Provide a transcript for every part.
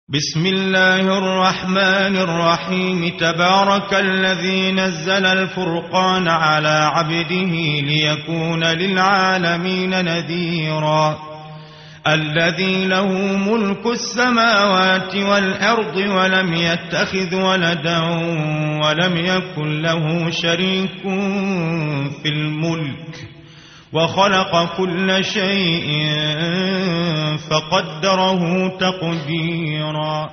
بسم الله الرحمن الرحيم. تبارك الذي نزل الفرقان على عبده ليكون للعالمين نذيرا. الذي له ملك السماوات والأرض ولم يتخذ ولدا ولم يكن له شريك في الملك وخلق كل شيء فقدره تقديرا.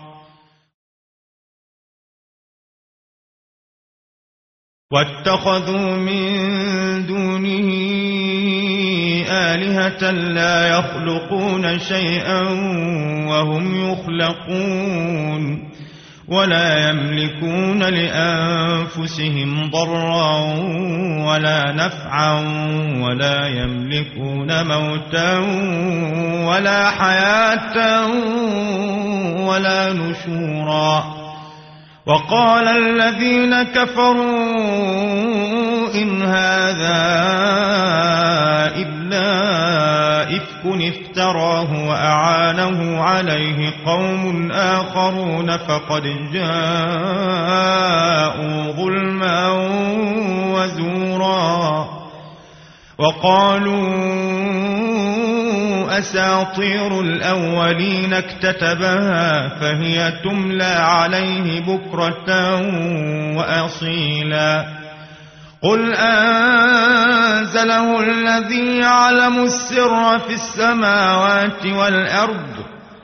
واتخذوا من دونه آلهة لا يخلقون شيئا وهم يخلقون ولا يملكون لأنفسهم ضرا ولا نفعا ولا يملكون موتا ولا حياة ولا نشورا. وقال الذين كفروا إن هذا إلا إفك افتراه وأعانه عليه قوم آخرون فقد جاءوا ظلما وزورا. وقالوا أساطير الأولين اكتتبها فهي تملى عليه بكرة وأصيلا. قل أنزله الذي يعلم السر في السماوات والأرض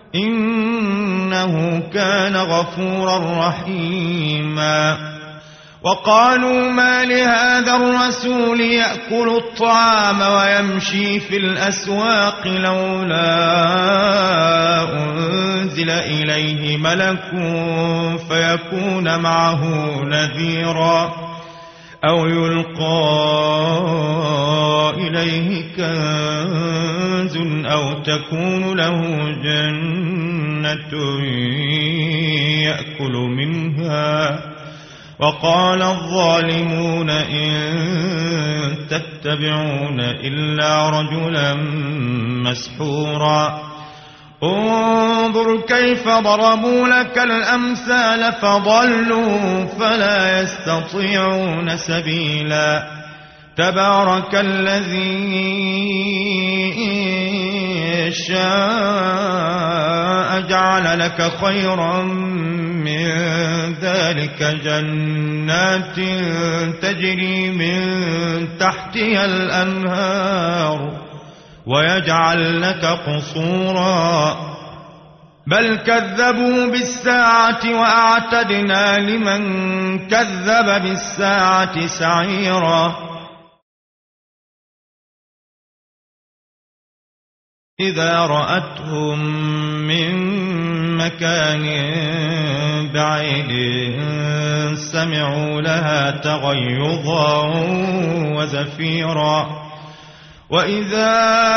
إنه كان غفورا رحيما. وقالوا ما لهذا الرسول يأكل الطعام ويمشي في الأسواق لولا أنزل إليه ملك فيكون معه نذيرا أو يلقى إليه كنز أو تكون له جنة يأكل منها. وقال الظالمون إن تتبعون إلا رجلا مسحورا. انظر كيف ضربوا لك الأمثال فضلوا فلا يستطيعون سبيلا. تبارك الذي إن شاء جعل لك خيرا من ذلك جنات تجري من تحتها الأنهار ويجعل لك قصورا. بل كذبوا بالساعة وأعتدنا لمن كذب بالساعة سعيرا. إذا رأتهم من مكان بعيد سمعوا لها تغيظا وزفيرا. وإذا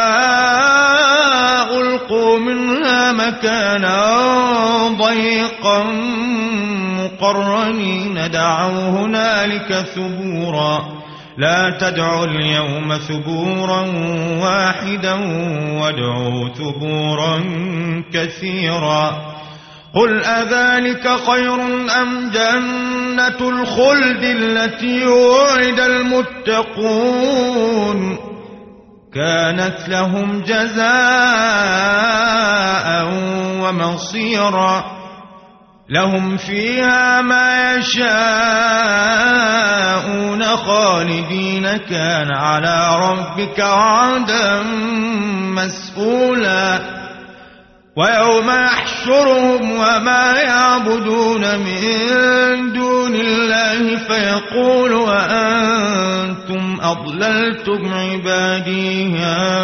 ألقوا منها مكانا ضيقا مقرنين دعوا هنالك ثبورا. لا تدعوا اليوم ثبورا واحدا وادعوا ثبورا كثيرا. قل أذلك خير أم جنة الخلد التي وعد المتقون كانت لهم جزاء ومصيرا. لهم فيها ما يشاءون خالدين كان على ربك وعدا مسئولا. ويوم يحشرهم وما يعبدون من دون الله فيقول وأنتم أضللتم عبادي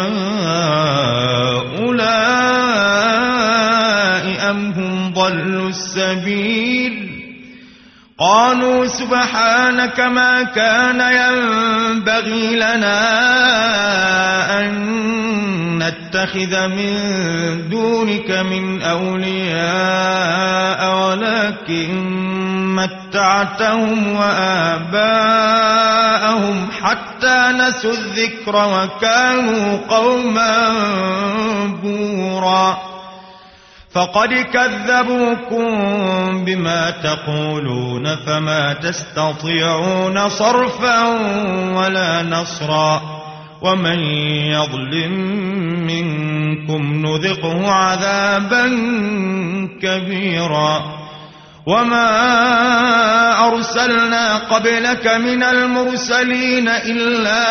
هؤلاء أم هم ضلوا السبيل. قالوا سبحانك ما كان ينبغي لنا أن نتخذ من دونك من أولياء ولكن متعتهم وآباءهم حتى نسوا الذكر وكانوا قوما بورا. فقد كذبوكم بما تقولون فما تستطيعون صرفا ولا نصرا ومن يظلم منكم نذقه عذابا كبيرا وما أرسلنا قبلك من المرسلين إلا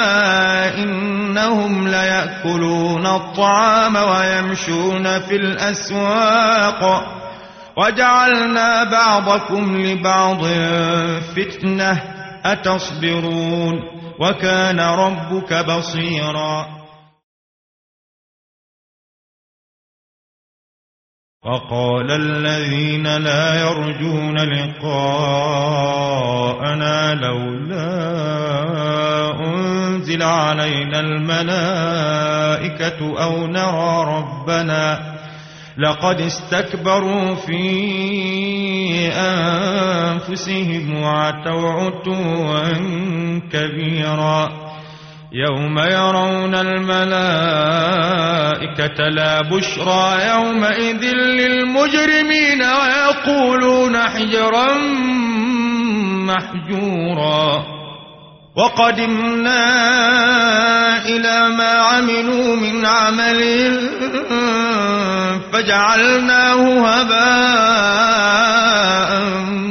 إنهم ليأكلون الطعام ويمشون في الأسواق وجعلنا بعضكم لبعض فتنة أتصبرون وكان ربك بصيرا وقال الذين لا يرجون لقاءنا لولا أنزل علينا الملائكة أو نرى ربنا لقد استكبروا في أنفسهم وعتوا عتوا كبيرا يوم يرون الملائكة لا بشرى يومئذ للمجرمين ويقولون حجرا محجورا وقدمنا إلى ما عملوا من عمل فجعلناه هباء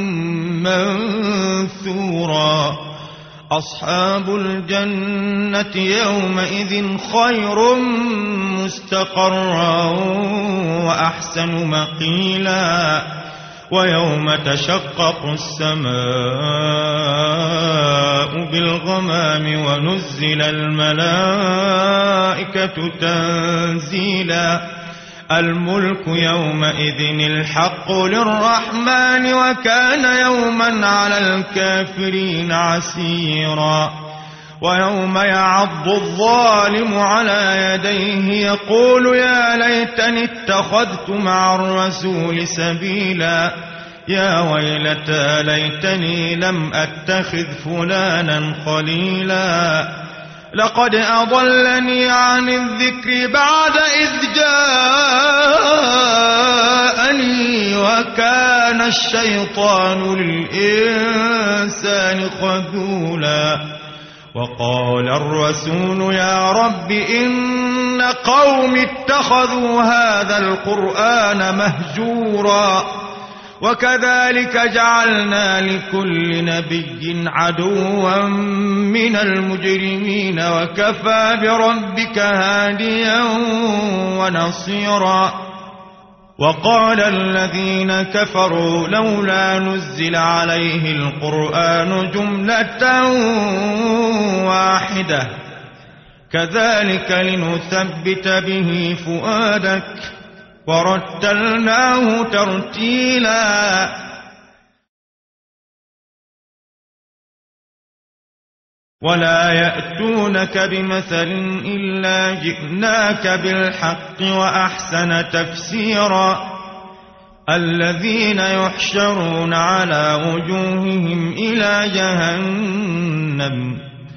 منثورا أصحاب الجنة يومئذ خير مستقرا وأحسن مقيلا ويوم تشقق السماء بالغمام ونزل الملائكة تنزيلا الملك يومئذ الحق للرحمن وكان يوما على الكافرين عسيرا ويوم يعض الظالم على يديه يقول يا ليتني اتخذت مع الرسول سبيلا يا ويلتى ليتني لم أتخذ فلانا خليلا لقد أضلني عن الذكر بعد إذ جاءني وكان الشيطان للإنسان خذولا وقال الرسول يا رب إن قوم اتخذوا هذا القرآن مهجورا وكذلك جعلنا لكل نبي عدوا من المجرمين وكفى بربك هاديا ونصيرا وقال الذين كفروا لولا نزل عليه القرآن جملة واحدة كذلك لنثبت به فؤادك ورتلناه ترتيلا ولا يأتونك بمثل إلا جئناك بالحق وأحسن تفسيرا الذين يحشرون على وجوههم إلى جهنم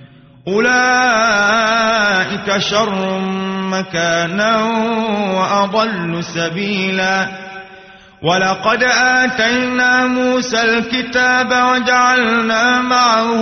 أولئك شر مكانا وأضل سبيلا ولقد آتينا موسى الكتاب وجعلنا معه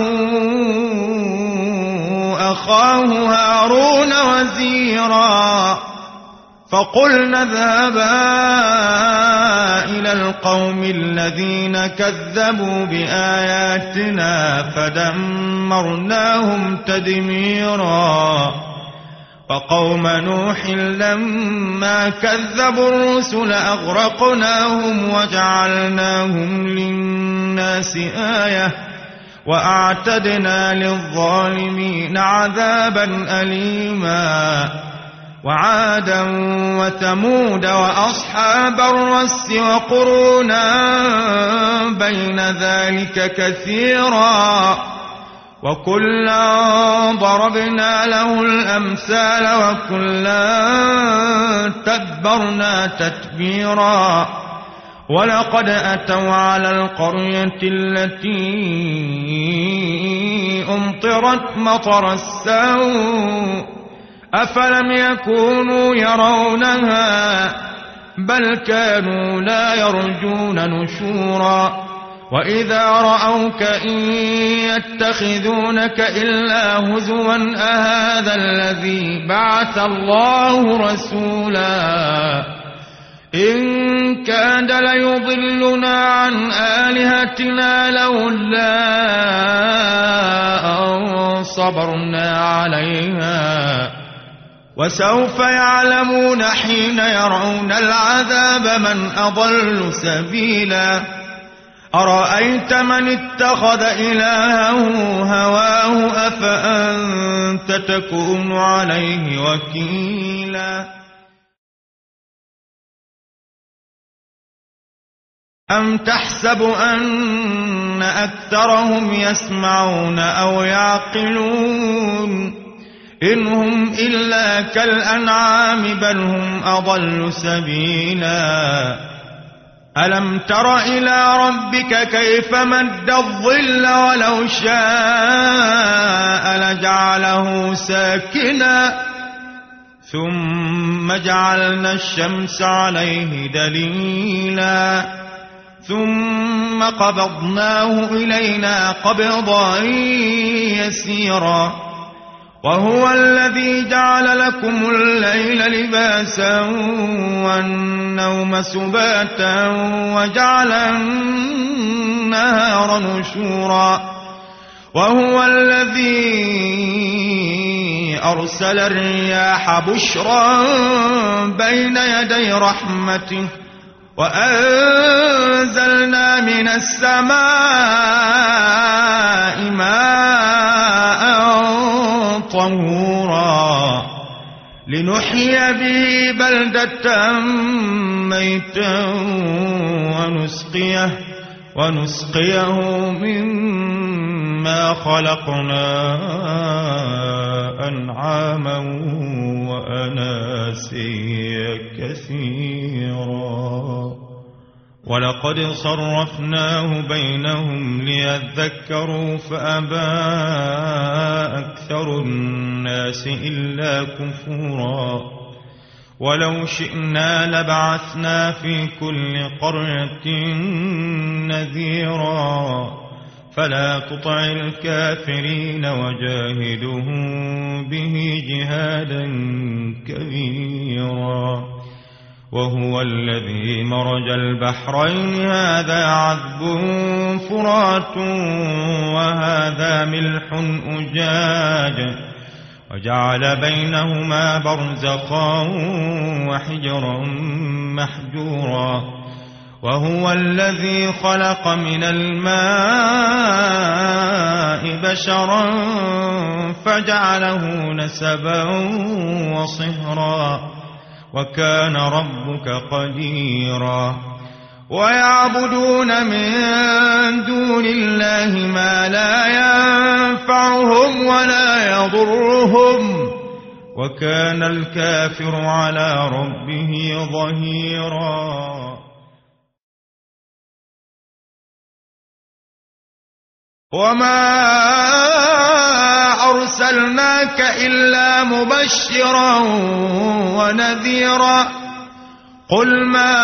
أخاه هارون وزيرا فقلنا اذهبا إلى القوم الذين كذبوا بآياتنا فدمرناهم تدميرا وقوم نوح لما كذبوا الرسل أغرقناهم وجعلناهم للناس آية وأعتدنا للظالمين عذابا أليما وعادا وثمود وأصحاب الرس وقرونا بين ذلك كثيرا وكلا ضربنا له الأمثال وكلا تبرنا تتبيرا ولقد أتوا على القرية التي أمطرت مطر السوء أفلم يكونوا يرونها بل كانوا لا يرجون نشورا وإذا رأوك إن يتخذونك إلا هزوا أهذا الذي بعث الله رسولا إن كاد ليضلنا عن آلهتنا لولا أن صبرنا عليها وسوف يعلمون حين يرون العذاب من أضل سبيلا أرأيت من اتخذ إلهه هواه أفأنت تكون عليه وكيلا أم تحسب أن أكثرهم يسمعون أو يعقلون إن هم إلا كالأنعام بل هم أضل سبيلا ألم تر إلى ربك كيف مد الظل ولو شاء لجعله ساكنا ثم جعلنا الشمس عليه دليلا ثم قبضناه إلينا قبضا يسيرا وهو الذي جعل لكم الليل لباسا والنوم سباتا وجعل النهار نشورا وهو الذي أرسل الرياح بشرا بين يدي رحمته وأنزلنا من السماء ماء طهورا لنحيي به بلدة ميتا ونسقيه مما خلقنا أنعاما وأناسيا كثيرا ولقد صرفناه بينهم ليذكروا فأبى أكثر الناس إلا كفورا ولو شئنا لبعثنا في كل قرية نذيرا فلا تطع الكافرين وجاهدهم به جهادا كبيرا وهو الذي مرج البحرين هذا عذب فرات وهذا ملح أجاج وجعل بينهما برزخا وحجرا محجورا وهو الذي خلق من الماء بشرا فجعله نسبا وصهرا وكان ربك قديرا ويعبدون من دون الله ما لا ينفعهم ولا يضرهم وكان الكافر على ربه ظهيرا وما أرسلناك إلا مبشرا ونذيرا قل ما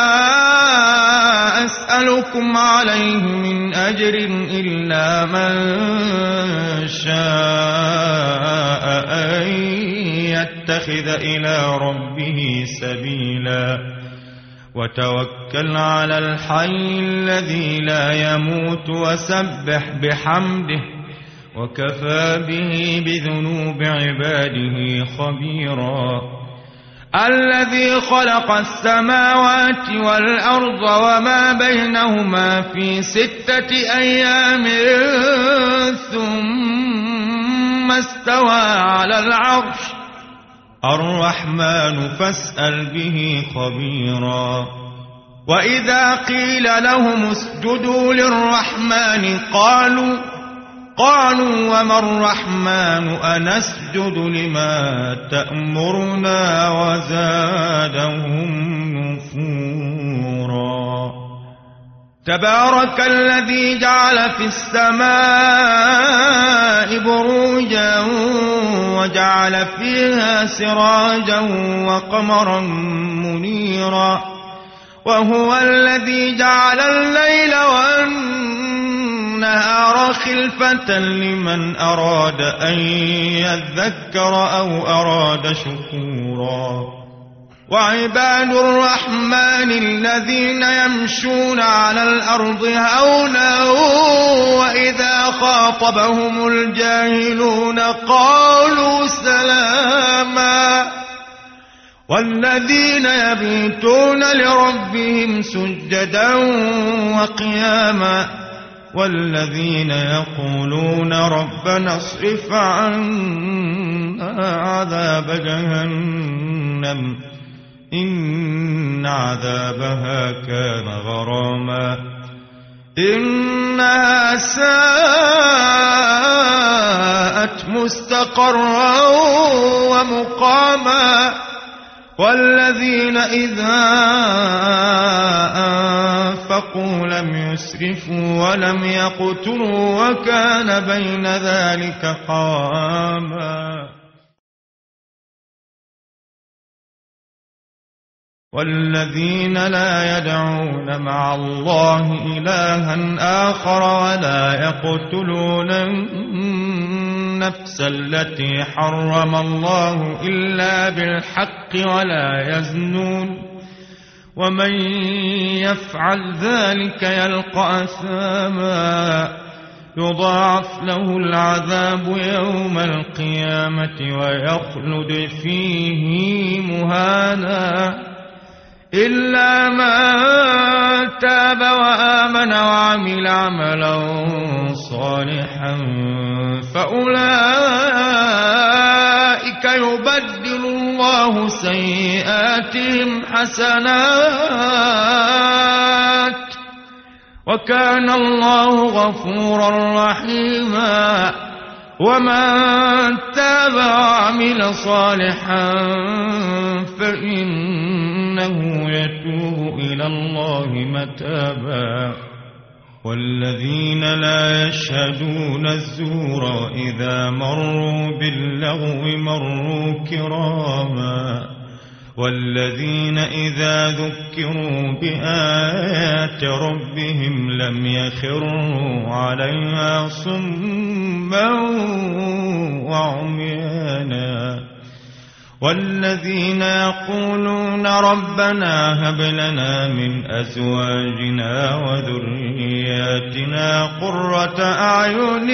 أسألكم عليه من أجر إلا من شاء أن يتخذ إلى ربه سبيلا وتوكل على الحي الذي لا يموت وسبح بحمده وكفى به بذنوب عباده خبيرا الذي خلق السماوات والأرض وما بينهما في 6 أيام ثم استوى على العرش الرحمن فاسأل به خبيرا وإذا قيل لهم اسجدوا للرحمن قالوا وما الرحمن أنسجد لما تأمرنا وزادهم نفورا تبارك الذي جعل في السماء بروجا وجعل فيها سراجا وقمرا منيرا وهو الذي جعل الليل والنهار خلفة لمن أراد أن يذكر أو أراد شكورا وعباد الرحمن الذين يمشون على الأرض هونا وإذا خاطبهم الجاهلون قالوا سلاما والذين يبيتون لربهم سجدا وقياما والذين يقولون ربنا اصرف عنا عذاب جهنم إن عذابها كان غراما إنها ساءت مستقرا ومقاما والذين إذا أنفقوا لم يسرفوا ولم يقتروا وكان بين ذلك قواما والذين لا يدعون مع الله إلها آخر ولا يقتلون النفس التي حرم الله إلا بالحق ولا يزنون ومن يفعل ذلك يلقى أثاما يضاعف له العذاب يوم القيامة ويخلد فيه مهانا إلا من تاب وآمن وعمل عملا صالحا فأولئك يبدل الله سيئاتهم حسنات وكان الله غفورا رحيما ومن تاب وعمل صالحا فإنه يتوب إلى الله متابا والذين لا يشهدون الزور إذا مروا باللغو مروا كراما والذين إذا ذكروا بآيات ربهم لم يخروا عليها صما وعميانا والذين يقولون ربنا هب لنا من أزواجنا وذرياتنا قرة أعين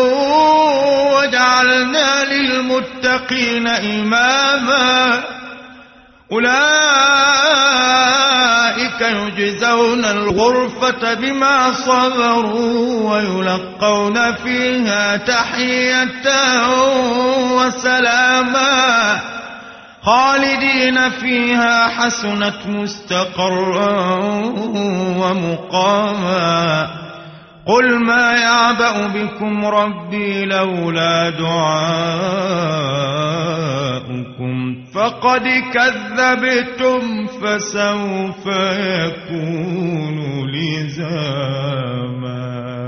واجعلنا للمتقين إماما أولئك يجزون الغرفة بما صبروا ويلقون فيها تحية وسلاما خالدين فيها حسنت مستقرا ومقاما قل ما يعبأ بكم ربي لولا دعاؤكم فقد كذبتم فسوف يكون لزاما.